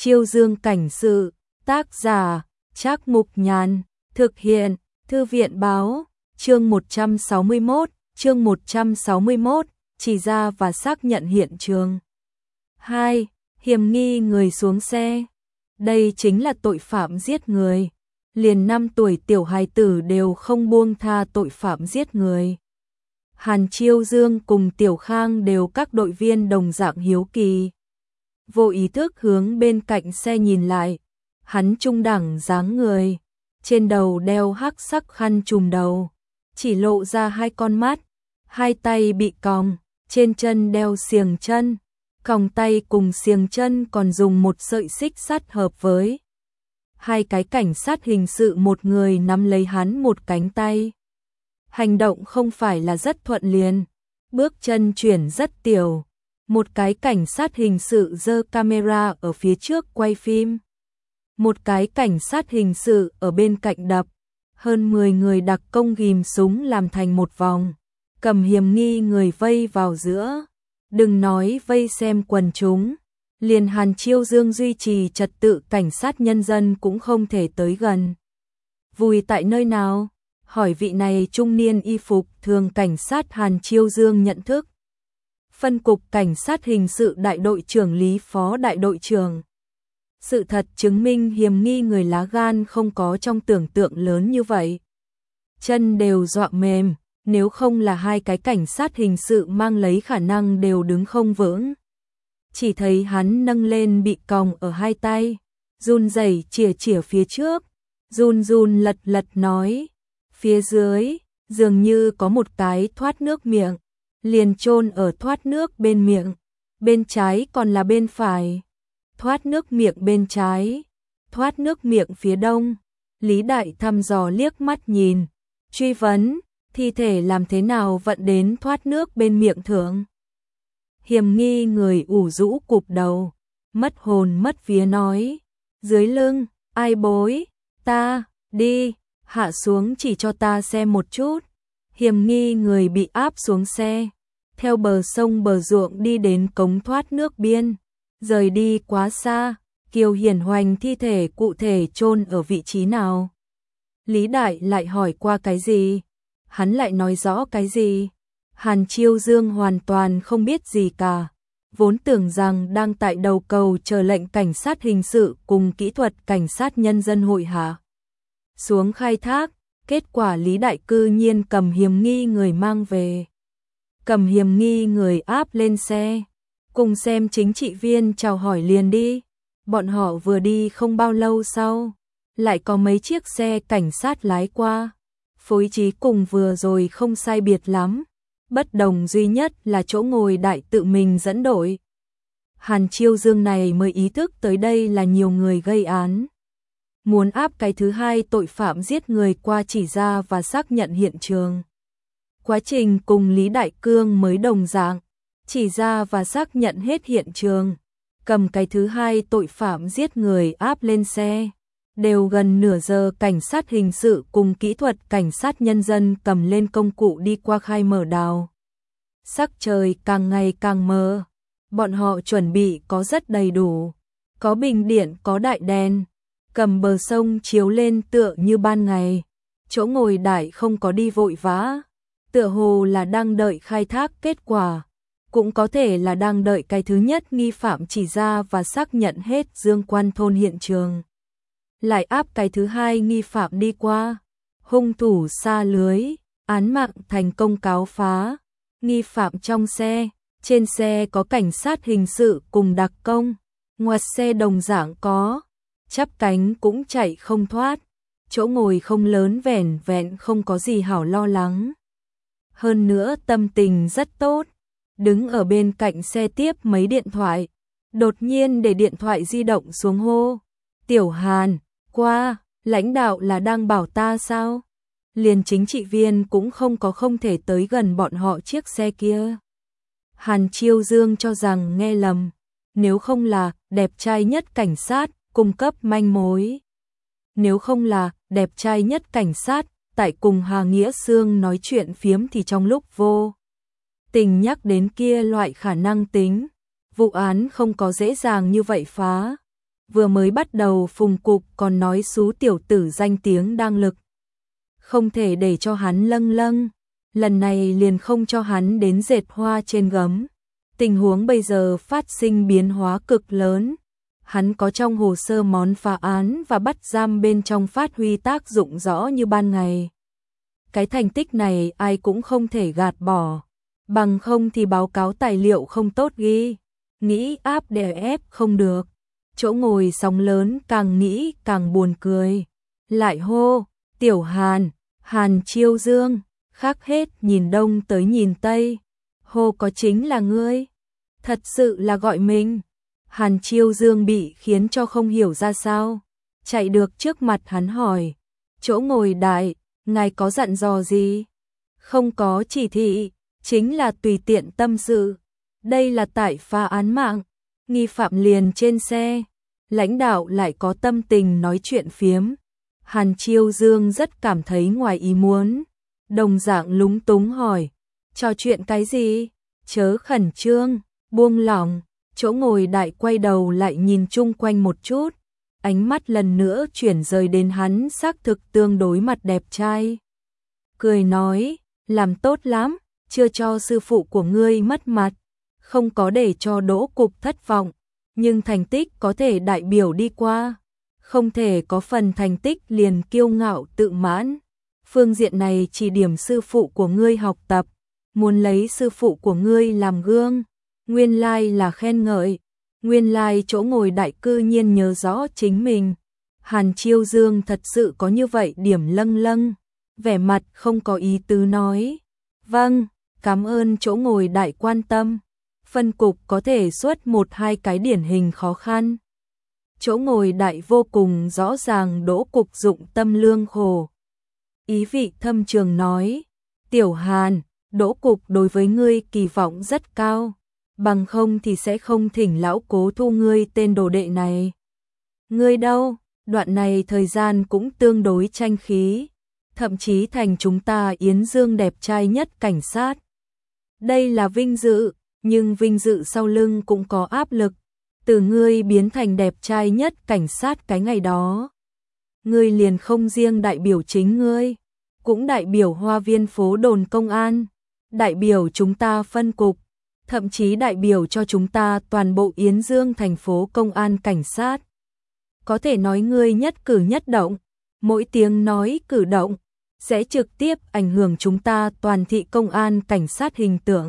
Chiêu Dương cảnh sự, tác giả, Trác Mục Nhàn, thực hiện, Thư viện báo, chương 161, chỉ ra và xác nhận hiện trường. 2. Hiểm nghi người xuống xe. Đây chính là tội phạm giết người. Liền 5 tuổi tiểu hài tử đều không buông tha tội phạm giết người. Hàn Chiêu Dương cùng Tiểu Khang đều các đội viên đồng dạng hiếu kỳ. Vô ý thức hướng bên cạnh xe nhìn lại, hắn trung đẳng dáng người, trên đầu đeo hắc sắc khăn trùm đầu, chỉ lộ ra 2 con mắt, 2 tay bị còng, trên chân đeo xiềng chân, còng tay cùng xiềng chân còn dùng một sợi xích sắt hợp với. 2 cái cảnh sát hình sự một người nắm lấy hắn một cánh tay. Hành động không phải là rất thuận liền, bước chân chuyển rất tiểu. Một cái cảnh sát hình sự giơ camera ở phía trước quay phim. Một cái cảnh sát hình sự ở bên cạnh đập. Hơn 10 người đặc công ghim súng làm thành một vòng, cầm hiểm nghi người vây vào giữa. Đừng nói vây xem quần chúng, liền Hàn Chiêu Dương duy trì trật tự cảnh sát nhân dân cũng không thể tới gần. Vùi tại nơi nào? Hỏi vị này trung niên y phục thường cảnh sát Hàn Chiêu Dương nhận thức. Phân cục cảnh sát hình sự đại đội trưởng Lý Phó đại đội trưởng. Sự thật chứng minh hiểm nghi người lá gan không có trong tưởng tượng lớn như vậy. Chân đều dọa mềm, nếu không là 2 cái cảnh sát hình sự mang lấy khả năng đều đứng không vững. Chỉ thấy hắn nâng lên bị còng ở 2 tay, run rẩy chìa phía trước, run lật nói, phía dưới dường như có một cái thoát nước miệng, liền chôn ở thoát nước bên miệng, bên trái còn là bên phải. Thoát nước miệng bên trái, thoát nước miệng phía đông. Lý Đại thăm dò liếc mắt nhìn, truy vấn, thi thể làm thế nào vận đến thoát nước bên miệng thượng. Hiểm nghi người ủ rũ cụp đầu, mất hồn mất vía nói, dưới lưng, ai bối, ta, đi, hạ xuống chỉ cho ta xem một chút. Hiểm nghi người bị áp xuống xe, theo bờ sông bờ ruộng đi đến cống thoát nước biên, rời đi quá xa. Kiều Hiển Hoành thi thể cụ thể chôn ở vị trí nào? Lý Đại lại hỏi qua cái gì? Hắn lại nói rõ cái gì? Hàn Chiêu Dương hoàn toàn không biết gì cả, vốn tưởng rằng đang tại đầu cầu chờ lệnh cảnh sát hình sự cùng kỹ thuật cảnh sát nhân dân hội hạ xuống khai thác, kết quả Lý Đại cư nhiên cầm hiểm nghi người mang về. Cầm hiểm nghi người áp lên xe, cùng xem chính trị viên chào hỏi liền đi. Bọn họ vừa đi không bao lâu sau, lại có mấy chiếc xe cảnh sát lái qua. Phối trí cùng vừa rồi không sai biệt lắm, bất đồng duy nhất là chỗ ngồi Đại tự mình dẫn đội. Hàn Chiêu Dương này mới ý thức tới đây là nhiều người gây án, muốn áp cái thứ 2 tội phạm giết người qua chỉ ra và xác nhận hiện trường. Quá trình cùng Lý Đại Cương mới đồng dạng, chỉ ra và xác nhận hết hiện trường, cầm cái thứ 2 tội phạm giết người áp lên xe. Đều gần nửa giờ cảnh sát hình sự cùng kỹ thuật cảnh sát nhân dân cầm lên công cụ đi qua khai mở đào. Sắc trời càng ngày càng mờ, bọn họ chuẩn bị có rất đầy đủ, có bình điện, có đại đèn, cầm bờ sông chiếu lên tựa như ban ngày. Chỗ ngồi Đại không có đi vội vã, tựa hồ là đang đợi khai thác kết quả, cũng có thể là đang đợi cái thứ nhất nghi phạm chỉ ra và xác nhận hết Dương Quan thôn hiện trường. Lại áp cái thứ 2 nghi phạm đi qua, hung thủ xa lưới, án mạng thành công cáo phá. Nghi phạm trong xe, trên xe có cảnh sát hình sự cùng đặc công, ngoài xe đồng dạng có, chắp cánh cũng chạy không thoát, chỗ ngồi không lớn vẻn vẹn không có gì hảo lo lắng. Hơn nữa tâm tình rất tốt, đứng ở bên cạnh xe tiếp mấy điện thoại, đột nhiên để điện thoại di động xuống hô, Tiểu Hàn, qua, lãnh đạo là đang bảo ta sao? Liền chính trị viên cũng không thể tới gần bọn họ chiếc xe kia. Hàn Chiêu Dương cho rằng nghe lầm, nếu không là đẹp trai nhất cảnh sát cung cấp manh mối. Nếu không là đẹp trai nhất cảnh sát tại cùng Hà Nghĩa Sương nói chuyện phiếm thì trong lúc vô tình nhắc đến kia loại khả năng tính, vụ án không có dễ dàng như vậy phá. vừa mới bắt đầu Phùng Cục còn nói xú tiểu tử danh tiếng đang lực, không thể để cho hắn lâng lâng, lần này liền không cho hắn đến dệt hoa trên gấm. Tình huống bây giờ phát sinh biến hóa cực lớn, hắn có trong hồ sơ món phá án và bắt giam bên trong phát huy tác dụng rõ như ban ngày. Cái thành tích này ai cũng không thể gạt bỏ, bằng không thì báo cáo tài liệu không tốt ghi, nghĩ áp đè ép không được. Chỗ ngồi sóng lớn càng nghĩ càng buồn cười, lại hô, Tiểu Hàn, Hàn Chiêu Dương, khác hết nhìn đông tới nhìn tây, hô có chính là ngươi, thật sự là gọi mình. Hàn Chiêu Dương bị khiến cho không hiểu ra sao, chạy được trước mặt hắn hỏi, chỗ ngồi đại, ngài có dặn dò gì? Không có chỉ thị, chính là tùy tiện tâm sự, đây là tại phá án mạng, nghi phạm liền trên xe, lãnh đạo lại có tâm tình nói chuyện phiếm. Hàn Chiêu Dương rất cảm thấy ngoài ý muốn, đồng dạng lúng túng hỏi, trò chuyện cái gì? Chớ khẩn trương, buông lỏng. Chỗ ngồi đại quay đầu lại nhìn chung quanh một chút, ánh mắt lần nữa chuyển rời đến hắn xác thực tương đối mặt đẹp trai. Cười nói, làm tốt lắm, chưa cho sư phụ của ngươi mất mặt, không có để cho Đỗ Cục thất vọng, nhưng thành tích có thể đại biểu đi qua, không thể có phần thành tích liền kiêu ngạo tự mãn. Phương diện này chỉ điểm sư phụ của ngươi học tập, muốn lấy sư phụ của ngươi làm gương. Nguyên lai là khen ngợi, nguyên lai chỗ ngồi đại cư nhiên nhớ rõ chính mình. Hàn Chiêu Dương thật sự có như vậy điểm lâng lâng, vẻ mặt không có ý tứ nói. Vâng, cảm ơn chỗ ngồi đại quan tâm, phân cục có thể xuất một hai cái điển hình khó khăn. Chỗ ngồi đại vô cùng rõ ràng Đỗ Cục dụng tâm lương khổ. Ý vị thâm trường nói, Tiểu Hàn, Đỗ Cục đối với ngươi kỳ vọng rất cao. Bằng không thì sẽ không thỉnh lão cố thu ngươi tên đồ đệ này. Ngươi đâu, đoạn này thời gian cũng tương đối tranh khí, thậm chí thành chúng ta Yến Dương đẹp trai nhất cảnh sát. Đây là vinh dự, nhưng vinh dự sau lưng cũng có áp lực, từ ngươi biến thành đẹp trai nhất cảnh sát cái ngày đó. Ngươi liền không riêng đại biểu chính ngươi, cũng đại biểu Hoa Viên phố đồn công an, đại biểu chúng ta phân cục, thậm chí đại biểu cho chúng ta toàn bộ Yến Dương thành phố công an cảnh sát. Có thể nói ngươi nhất cử nhất động, mỗi tiếng nói cử động, sẽ trực tiếp ảnh hưởng chúng ta toàn thị công an cảnh sát hình tượng.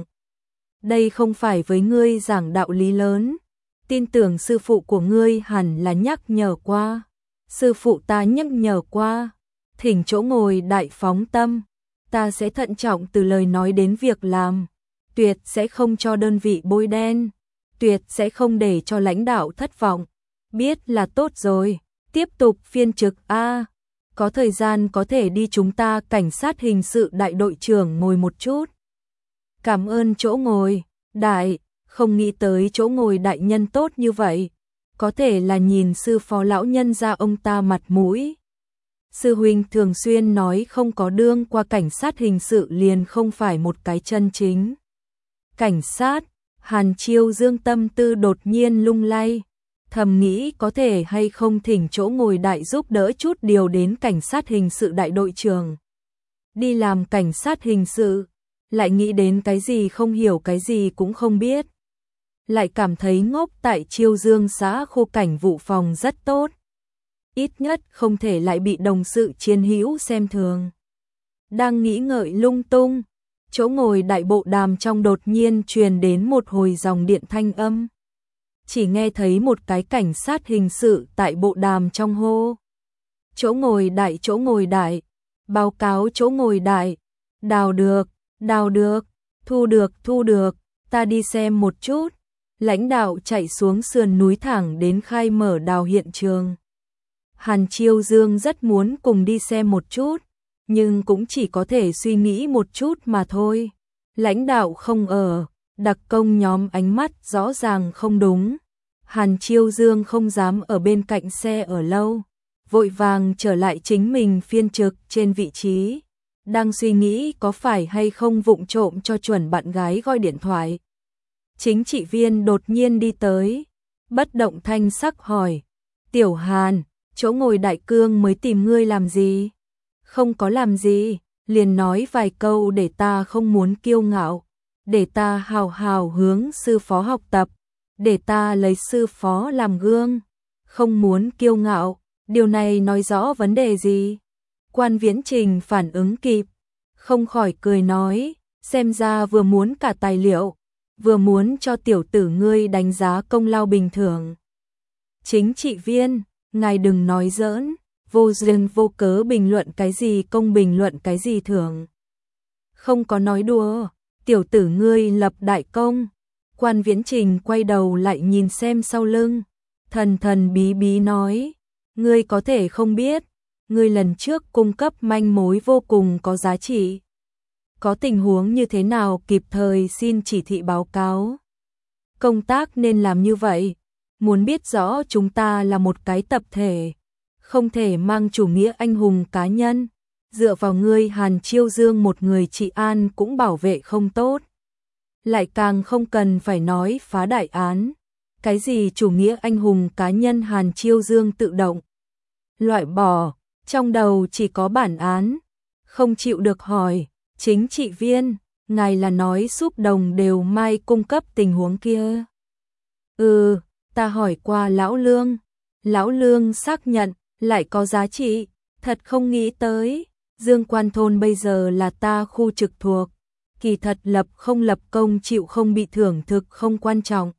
Đây không phải với ngươi giảng đạo lý lớn, tin tưởng sư phụ của ngươi hẳn là nhắc nhở qua. Sư phụ ta nhắc nhở qua, thỉnh chỗ ngồi đại phóng tâm, ta sẽ thận trọng từ lời nói đến việc làm. Tuyệt sẽ không cho đơn vị bôi đen, tuyệt sẽ không để cho lãnh đạo thất vọng. Biết là tốt rồi, tiếp tục phiên trực A. Có thời gian có thể đi chúng ta cảnh sát hình sự đại đội trưởng ngồi một chút. Cảm ơn chỗ ngồi, đại, không nghĩ tới chỗ ngồi đại nhân tốt như vậy. Có thể là nhìn sư phó lão nhân ra ông ta mặt mũi. Sư huynh thường xuyên nói không có đương qua cảnh sát hình sự liền không phải một cái chân chính. Cảnh sát, Hàn Chiêu Dương tâm tư đột nhiên lung lay, thầm nghĩ có thể hay không thỉnh chỗ ngồi đại giúp đỡ chút điều đến cảnh sát hình sự đại đội trưởng. Đi làm cảnh sát hình sự, lại nghĩ đến cái gì không hiểu cái gì cũng không biết. Lại cảm thấy ngốc tại Chiêu Dương xã khu cảnh vụ phòng rất tốt. Ít nhất không thể lại bị đồng sự chiến hữu xem thường. Đang nghĩ ngợi lung tung, chỗ ngồi đại bộ đàm trong đột nhiên truyền đến một hồi dòng điện thanh âm. Chỉ nghe thấy một cái cảnh sát hình sự tại bộ đàm trong hô. Chỗ ngồi đại, báo cáo chỗ ngồi đại, đào được, thu được, ta đi xem một chút. Lãnh đạo chạy xuống sườn núi thẳng đến khai mở đào hiện trường. Hàn Chiêu Dương rất muốn cùng đi xem một chút, nhưng cũng chỉ có thể suy nghĩ một chút mà thôi. Lãnh đạo không ở, đặc công nhóm ánh mắt rõ ràng không đúng. Hàn Chiêu Dương không dám ở bên cạnh xe ở lâu, vội vàng trở lại chính mình phiên trực trên vị trí. Đang suy nghĩ có phải hay không vụng trộm cho chuẩn bạn gái gọi điện thoại. Chính trị viên đột nhiên đi tới, bất động thanh sắc hỏi, Tiểu Hàn, chỗ ngồi đại cương mới tìm ngươi làm gì? Không có làm gì, liền nói vài câu để ta không muốn kiêu ngạo, để ta hào hào hướng sư phó học tập, để ta lấy sư phó làm gương. Không muốn kiêu ngạo, điều này nói rõ vấn đề gì? Quan Viễn Trình phản ứng kịp, không khỏi cười nói, xem ra vừa muốn cả tài liệu, vừa muốn cho tiểu tử ngươi đánh giá công lao bình thường. Chính trị viên, ngài đừng nói giỡn, vô duyên vô cớ bình luận cái gì công bình luận cái gì thưởng. Không có nói đùa, tiểu tử ngươi lập đại công. Quan Viễn Trình quay đầu lại nhìn xem sau lưng, thần thần bí bí nói, ngươi có thể không biết, ngươi lần trước cung cấp manh mối vô cùng có giá trị. Có tình huống như thế nào kịp thời xin chỉ thị báo cáo. Công tác nên làm như vậy, muốn biết rõ chúng ta là một cái tập thể, không thể mang chủ nghĩa anh hùng cá nhân, dựa vào ngươi Hàn Chiêu Dương một người trị an cũng bảo vệ không tốt. Lại càng không cần phải nói phá đại án, cái gì chủ nghĩa anh hùng cá nhân Hàn Chiêu Dương tự động loại bỏ, trong đầu chỉ có bản án, không chịu được hỏi, chính trị viên, ngài là nói xúc đồng đều mai cung cấp tình huống kia. Ta hỏi qua Lão Lương xác nhận, lại có giá trị, thật không nghĩ tới, Dương Quan Thôn bây giờ là ta khu trực thuộc, kỳ thật lập không lập công chịu không bị thưởng thực không quan trọng.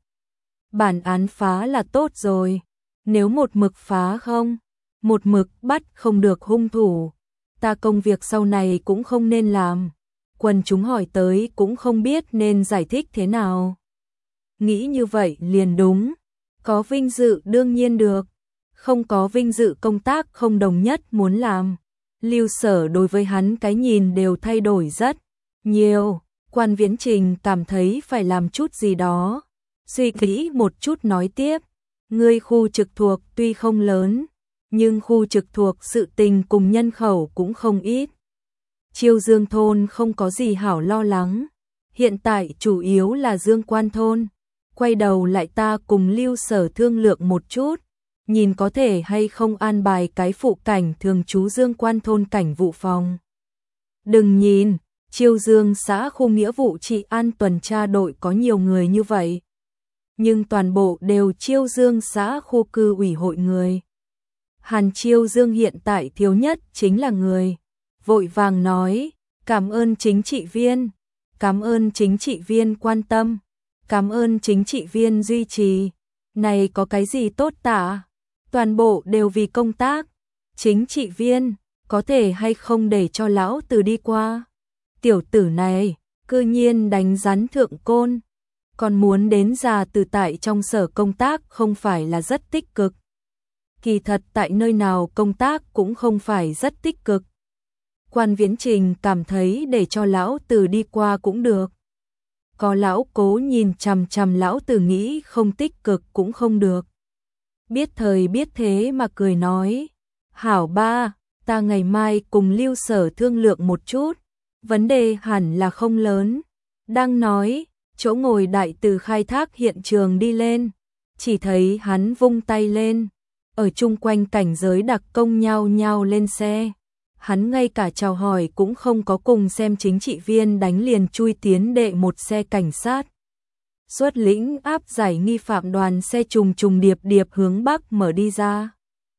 Bản án phá là tốt rồi, nếu một mực phá không, một mực bắt không được hung thủ, ta công việc sau này cũng không nên làm, quần chúng hỏi tới cũng không biết nên giải thích thế nào. Nghĩ như vậy liền đúng, có vinh dự đương nhiên được, không có vinh dự công tác không đồng nhất muốn làm. Lưu Sở đối với hắn cái nhìn đều thay đổi rất nhiều, Quan Viễn Trình cảm thấy phải làm chút gì đó, suy nghĩ một chút nói tiếp, ngươi khu trực thuộc tuy không lớn, nhưng khu trực thuộc sự tình cùng nhân khẩu cũng không ít. Chiêu Dương thôn không có gì hảo lo lắng, hiện tại chủ yếu là Dương Quan thôn, quay đầu lại ta cùng Lưu Sở thương lượng một chút, nhìn có thể hay không an bài cái phụ cảnh thường trú Dương Quan thôn cảnh vụ phòng. Đừng nhìn, Chiêu Dương xã khu nghĩa vụ trị an tuần tra đội có nhiều người như vậy, nhưng toàn bộ đều Chiêu Dương xã khu cư ủy hội người. Hàn Chiêu Dương hiện tại thiếu nhất chính là người. Vội vàng nói, cảm ơn chính trị viên, cảm ơn chính trị viên quan tâm, cảm ơn chính trị viên duy trì, này có cái gì tốt tả, toàn bộ đều vì công tác, chính trị viên, có thể hay không để cho lão tử đi qua. Tiểu tử này, cư nhiên đánh rắn thượng côn, còn muốn đến già từ tại trong sở công tác không phải là rất tích cực. Kỳ thật tại nơi nào công tác cũng không phải rất tích cực. Quan Viễn Trình cảm thấy để cho lão tử đi qua cũng được. Có lão cố nhìn chằm chằm lão tử nghĩ không tích cực cũng không được. Biết thời biết thế mà cười nói, hảo ba, ta ngày mai cùng Lưu Sở thương lượng một chút, vấn đề hẳn là không lớn. Đang nói, chỗ ngồi đại từ khai thác hiện trường đi lên, chỉ thấy hắn vung tay lên, ở chung quanh cảnh giới đặc công nhao nhao lên xe. Hắn ngay cả chào hỏi cũng không có cùng xem chính trị viên đánh liền chui tiến đệ một xe cảnh sát. Xuất lĩnh áp giải nghi phạm đoàn xe trùng trùng điệp điệp hướng Bắc mở đi ra.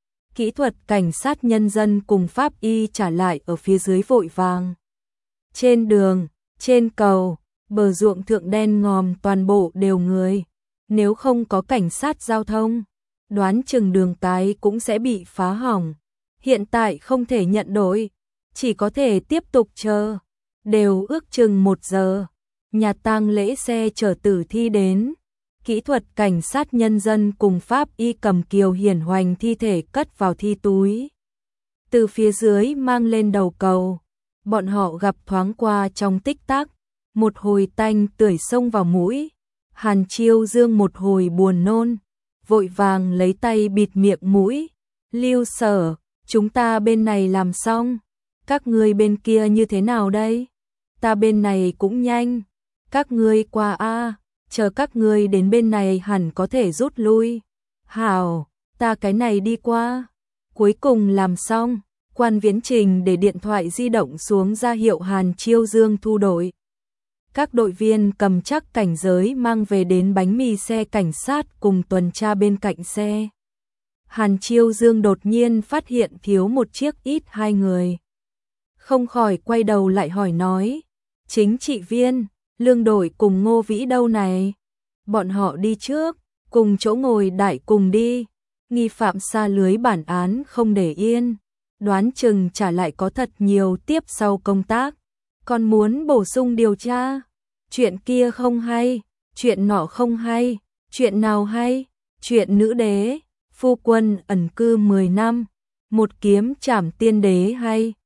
Kỹ thuật cảnh sát nhân dân cùng pháp y trả lại ở phía dưới vội vàng. Trên đường, trên cầu, bờ ruộng thượng đen ngòm toàn bộ đều người. Nếu không có cảnh sát giao thông, đoán chừng đường cái cũng sẽ bị phá hỏng. Hiện tại không thể nhận đổi, chỉ có thể tiếp tục chờ. Đều ước chừng 1 giờ, nhà tang lễ xe chở tử thi đến. Kỹ thuật cảnh sát nhân dân cùng pháp y cầm kiều hiển hoành thi thể cất vào thi túi. Từ phía dưới mang lên đầu cầu, bọn họ gặp thoáng qua trong tích tắc, một hồi tanh tưởi xông vào mũi. Hàn Chiêu Dương một hồi buồn nôn, vội vàng lấy tay bịt miệng mũi. Lưu Sở, chúng ta bên này làm xong, các ngươi bên kia như thế nào đây? Ta bên này cũng nhanh, các ngươi qua a, chờ các ngươi đến bên này hẳn có thể rút lui. Hảo, ta cái này đi qua. Cuối cùng làm xong, Quan Viễn Trình để điện thoại di động xuống ra hiệu Hàn Chiêu Dương thu đội. Các đội viên cầm chắc cảnh giới mang về đến bánh mì xe cảnh sát cùng tuần tra bên cạnh xe. Hàn Chiêu Dương đột nhiên phát hiện thiếu một chiếc ít hai người. Không khỏi quay đầu lại hỏi nói, chính trị viên, Lương đội cùng Ngô Vĩ đâu này? Bọn họ đi trước, cùng chỗ ngồi đại cùng đi. Nghi phạm xa lưới bản án không để yên, đoán chừng trả lại có thật nhiều tiếp sau công tác. Còn muốn bổ sung điều tra, chuyện kia không hay, chuyện nọ không hay, chuyện nào hay, chuyện nữ đế, phu quân ẩn cư 10 năm, một kiếm trảm tiên đế hay.